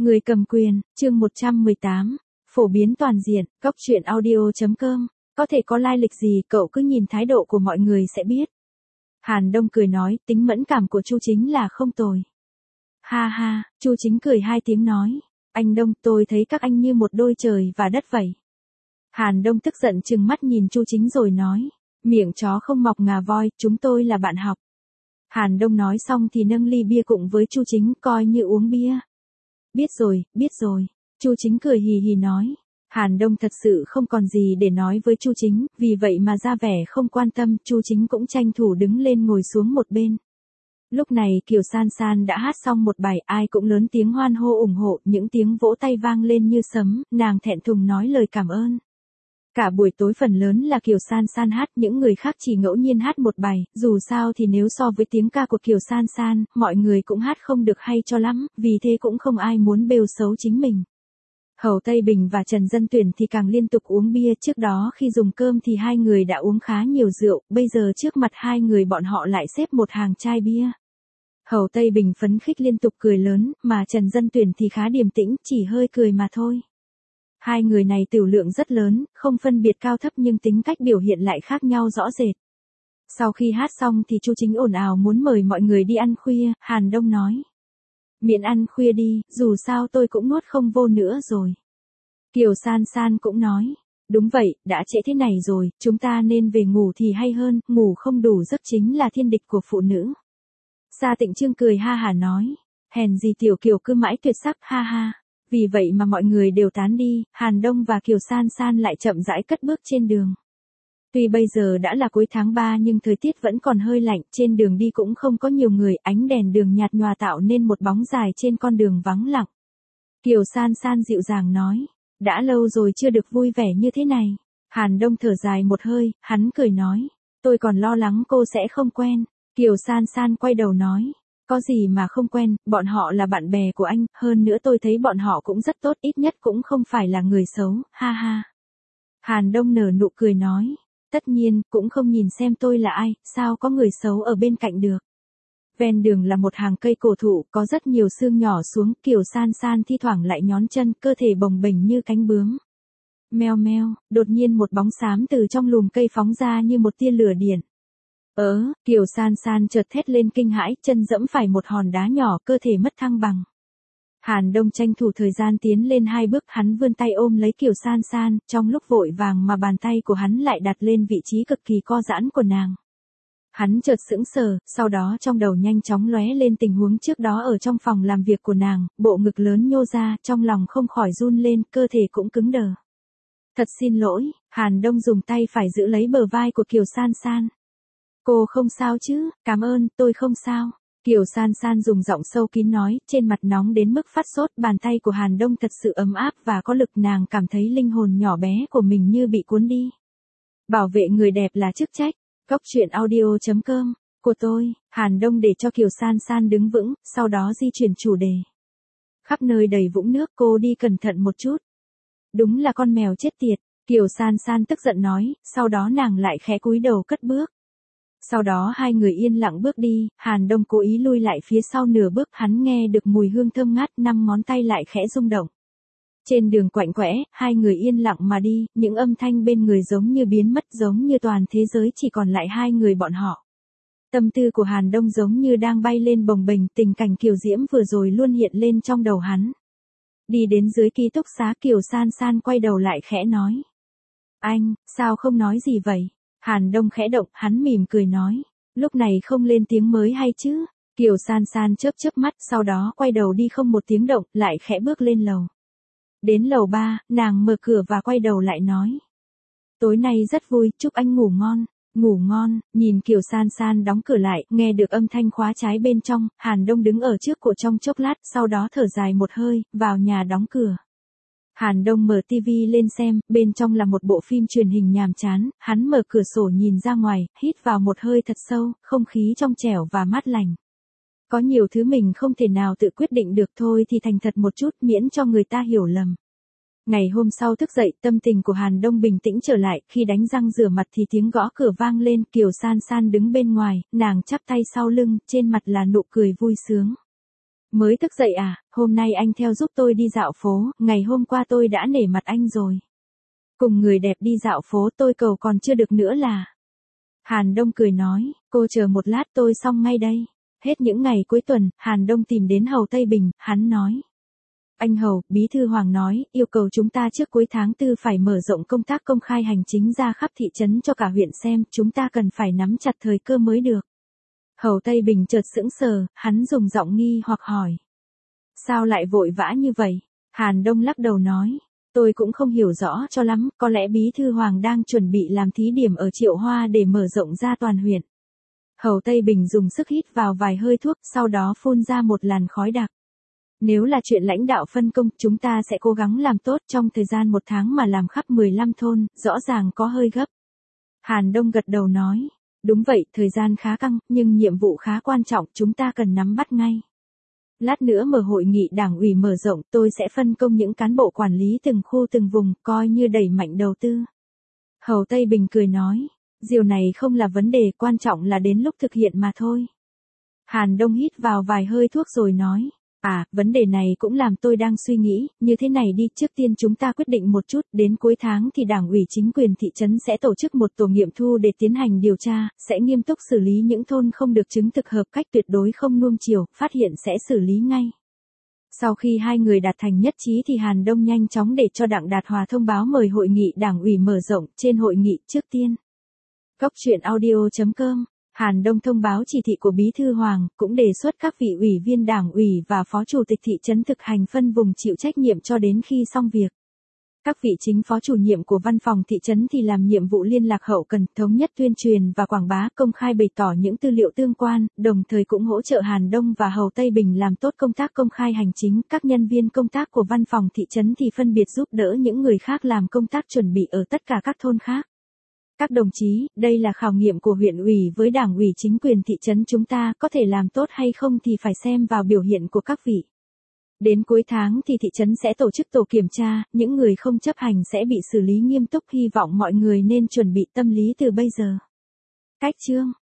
Người cầm quyền, chương 118, phổ biến toàn diện, góc truyện audio.com, có thể có lai lịch gì cậu cứ nhìn thái độ của mọi người sẽ biết. Hàn Đông cười nói, tính mẫn cảm của Chu Chính là không tồi. Ha ha, Chu Chính cười hai tiếng nói, anh Đông, tôi thấy các anh như một đôi trời và đất vậy. Hàn Đông tức giận trừng mắt nhìn Chu Chính rồi nói, miệng chó không mọc ngà voi, chúng tôi là bạn học. Hàn Đông nói xong thì nâng ly bia cùng với Chu Chính coi như uống bia. Biết rồi, Chu Chính cười hì hì nói. Hàn Đông thật sự không còn gì để nói với Chu Chính, vì vậy mà ra vẻ không quan tâm, Chu Chính cũng tranh thủ đứng lên ngồi xuống một bên. Lúc này Kiều San San đã hát xong một bài, ai cũng lớn tiếng hoan hô ủng hộ, những tiếng vỗ tay vang lên như sấm, nàng thẹn thùng nói lời cảm ơn. Cả buổi tối phần lớn là Kiều San San hát, những người khác chỉ ngẫu nhiên hát một bài, dù sao thì nếu so với tiếng ca của Kiều San San, mọi người cũng hát không được hay cho lắm, vì thế cũng không ai muốn bêu xấu chính mình. Hầu Tây Bình và Trần Dân Tuyển thì càng liên tục uống bia, trước đó khi dùng cơm thì hai người đã uống khá nhiều rượu, bây giờ trước mặt hai người bọn họ lại xếp một hàng chai bia. Hầu Tây Bình phấn khích liên tục cười lớn, mà Trần Dân Tuyển thì khá điềm tĩnh, chỉ hơi cười mà thôi. Hai người này tiểu lượng rất lớn, không phân biệt cao thấp nhưng tính cách biểu hiện lại khác nhau rõ rệt. Sau khi hát xong thì Chu Chính ồn ào muốn mời mọi người đi ăn khuya, Hàn Đông nói. Miễn ăn khuya đi, dù sao tôi cũng nuốt không vô nữa rồi. Kiều San San cũng nói. Đúng vậy, đã trễ thế này rồi, chúng ta nên về ngủ thì hay hơn, ngủ không đủ giấc chính là thiên địch của phụ nữ. Sa Tịnh Trương cười ha hả nói. Hèn gì Tiểu Kiều cứ mãi tuyệt sắc, ha ha. Vì vậy mà mọi người đều tán đi, Hàn Đông và Kiều San San lại chậm rãi cất bước trên đường. Tuy bây giờ đã là cuối tháng 3 nhưng thời tiết vẫn còn hơi lạnh, trên đường đi cũng không có nhiều người, ánh đèn đường nhạt nhòa tạo nên một bóng dài trên con đường vắng lặng. Kiều San San dịu dàng nói, đã lâu rồi chưa được vui vẻ như thế này. Hàn Đông thở dài một hơi, hắn cười nói, tôi còn lo lắng cô sẽ không quen. Kiều San San quay đầu nói, có gì mà không quen, bọn họ là bạn bè của anh, hơn nữa tôi thấy bọn họ cũng rất tốt, ít nhất cũng không phải là người xấu, ha ha. Hàn Đông nở nụ cười nói, tất nhiên, cũng không nhìn xem tôi là ai, sao có người xấu ở bên cạnh được. Ven đường là một hàng cây cổ thụ, có rất nhiều sương nhỏ xuống, Kiều San San thi thoảng lại nhón chân, cơ thể bồng bềnh như cánh bướm. Meo meo, đột nhiên một bóng xám từ trong lùm cây phóng ra như một tia lửa điện. Kiều San San chợt thét lên kinh hãi, chân dẫm phải một hòn đá nhỏ, cơ thể mất thăng bằng. Hàn Đông tranh thủ thời gian tiến lên hai bước, hắn vươn tay ôm lấy Kiều San San, trong lúc vội vàng mà bàn tay của hắn lại đặt lên vị trí cực kỳ co giãn của nàng. Hắn chợt sững sờ, sau đó trong đầu nhanh chóng lóe lên tình huống trước đó ở trong phòng làm việc của nàng, bộ ngực lớn nhô ra, trong lòng không khỏi run lên, cơ thể cũng cứng đờ. Thật xin lỗi, Hàn Đông dùng tay phải giữ lấy bờ vai của Kiều San San. Cô không sao chứ, cảm ơn, tôi không sao. Kiều San San dùng giọng sâu kín nói, trên mặt nóng đến mức phát sốt, bàn tay của Hàn Đông thật sự ấm áp và có lực, nàng cảm thấy linh hồn nhỏ bé của mình như bị cuốn đi. Bảo vệ người đẹp là chức trách, góc truyện audio.com, của tôi, Hàn Đông để cho Kiều San San đứng vững, sau đó di chuyển chủ đề. Khắp nơi đầy vũng nước, cô đi cẩn thận một chút. Đúng là con mèo chết tiệt, Kiều San San tức giận nói, sau đó nàng lại khẽ cúi đầu cất bước. Sau đó hai người yên lặng bước đi, Hàn Đông cố ý lui lại phía sau nửa bước, hắn nghe được mùi hương thơm ngát, 5 ngón tay lại khẽ rung động. Trên đường quạnh quẽ, hai người yên lặng mà đi, những âm thanh bên người giống như biến mất, giống như toàn thế giới chỉ còn lại hai người bọn họ. Tâm tư của Hàn Đông giống như đang bay lên bồng bềnh, tình cảnh kiều diễm vừa rồi luôn hiện lên trong đầu hắn. Đi đến dưới ký túc xá, Kiều San San quay đầu lại khẽ nói. Anh, sao không nói gì vậy? Hàn Đông khẽ động, hắn mỉm cười nói. Lúc này không lên tiếng mới hay chứ? Kiều San San chớp chớp mắt, sau đó quay đầu đi không một tiếng động, lại khẽ bước lên lầu. Đến lầu 3, nàng mở cửa và quay đầu lại nói. Tối nay rất vui, chúc anh ngủ ngon. Ngủ ngon, nhìn Kiều San San đóng cửa lại, nghe được âm thanh khóa trái bên trong, Hàn Đông đứng ở trước của trong chốc lát, sau đó thở dài một hơi, vào nhà đóng cửa. Hàn Đông mở tivi lên xem, bên trong là một bộ phim truyền hình nhàm chán, hắn mở cửa sổ nhìn ra ngoài, hít vào một hơi thật sâu, không khí trong trẻo và mát lành. Có nhiều thứ mình không thể nào tự quyết định được, thôi thì thành thật một chút, miễn cho người ta hiểu lầm. Ngày hôm sau thức dậy, tâm tình của Hàn Đông bình tĩnh trở lại, khi đánh răng rửa mặt thì tiếng gõ cửa vang lên, Kiều San San đứng bên ngoài, nàng chắp tay sau lưng, trên mặt là nụ cười vui sướng. Mới thức dậy à, hôm nay anh theo giúp tôi đi dạo phố, ngày hôm qua tôi đã nể mặt anh rồi. Cùng người đẹp đi dạo phố tôi cầu còn chưa được nữa là. Hàn Đông cười nói, cô chờ một lát tôi xong ngay đây. Hết những ngày cuối tuần, Hàn Đông tìm đến Hầu Tây Bình, hắn nói. Anh Hầu, Bí thư Hoàng nói, yêu cầu chúng ta trước cuối tháng 4 phải mở rộng công tác công khai hành chính ra khắp thị trấn cho cả huyện xem, chúng ta cần phải nắm chặt thời cơ mới được. Hầu Tây Bình chợt sững sờ, hắn dùng giọng nghi hoặc hỏi. Sao lại vội vã như vậy? Hàn Đông lắc đầu nói. Tôi cũng không hiểu rõ cho lắm, có lẽ Bí thư Hoàng đang chuẩn bị làm thí điểm ở Triệu Hoa để mở rộng ra toàn huyện. Hầu Tây Bình dùng sức hít vào vài hơi thuốc, sau đó phun ra một làn khói đặc. Nếu là chuyện lãnh đạo phân công, chúng ta sẽ cố gắng làm tốt trong thời gian 1 tháng mà làm khắp 15 thôn, rõ ràng có hơi gấp. Hàn Đông gật đầu nói. Đúng vậy, thời gian khá căng, nhưng nhiệm vụ khá quan trọng, chúng ta cần nắm bắt ngay. Lát nữa mở hội nghị đảng ủy mở rộng, tôi sẽ phân công những cán bộ quản lý từng khu từng vùng, coi như đẩy mạnh đầu tư. Hầu Tây Bình cười nói, điều này không là vấn đề, quan trọng là đến lúc thực hiện mà thôi. Hàn Đông hít vào vài hơi thuốc rồi nói, vấn đề này cũng làm tôi đang suy nghĩ, như thế này đi, trước tiên chúng ta quyết định một chút, đến cuối tháng thì đảng ủy chính quyền thị trấn sẽ tổ chức một tổ nghiệm thu để tiến hành điều tra, sẽ nghiêm túc xử lý những thôn không được chứng thực hợp cách, tuyệt đối không nuông chiều, phát hiện sẽ xử lý ngay. Sau khi hai người đạt thành nhất trí thì Hàn Đông nhanh chóng để cho Đặng Đạt Hòa thông báo mời hội nghị đảng ủy mở rộng. Trên hội nghị trước tiên, Cóc truyện audio.com, Hàn Đông thông báo chỉ thị của Bí thư Hoàng, cũng đề xuất các vị ủy viên đảng ủy và phó chủ tịch thị trấn thực hành phân vùng chịu trách nhiệm cho đến khi xong việc. Các vị chính phó chủ nhiệm của văn phòng thị trấn thì làm nhiệm vụ liên lạc hậu cần, thống nhất tuyên truyền và quảng bá, công khai bày tỏ những tư liệu tương quan, đồng thời cũng hỗ trợ Hàn Đông và Hầu Tây Bình làm tốt công tác công khai hành chính. Các nhân viên công tác của văn phòng thị trấn thì phân biệt giúp đỡ những người khác làm công tác chuẩn bị ở tất cả các thôn khác. Các đồng chí, đây là khảo nghiệm của huyện ủy với đảng ủy chính quyền thị trấn chúng ta, có thể làm tốt hay không thì phải xem vào biểu hiện của các vị. Đến cuối tháng thì thị trấn sẽ tổ chức tổ kiểm tra, những người không chấp hành sẽ bị xử lý nghiêm túc, hy vọng mọi người nên chuẩn bị tâm lý từ bây giờ. Cách chương